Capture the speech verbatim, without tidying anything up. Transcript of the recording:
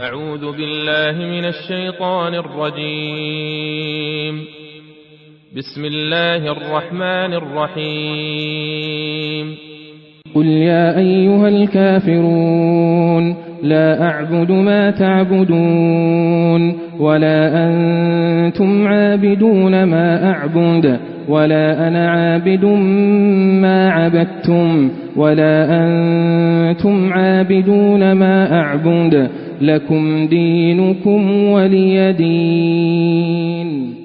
أعوذ بالله من الشيطان الرجيم. بسم الله الرحمن الرحيم. قل يا أيها الكافرون لا أعبد ما تعبدون ولا أنتم عابدون ما أعبد ولا أنا عابد ما عبدتم ولا أنتم عابدون ما أعبد لكم دينكم ولي دين.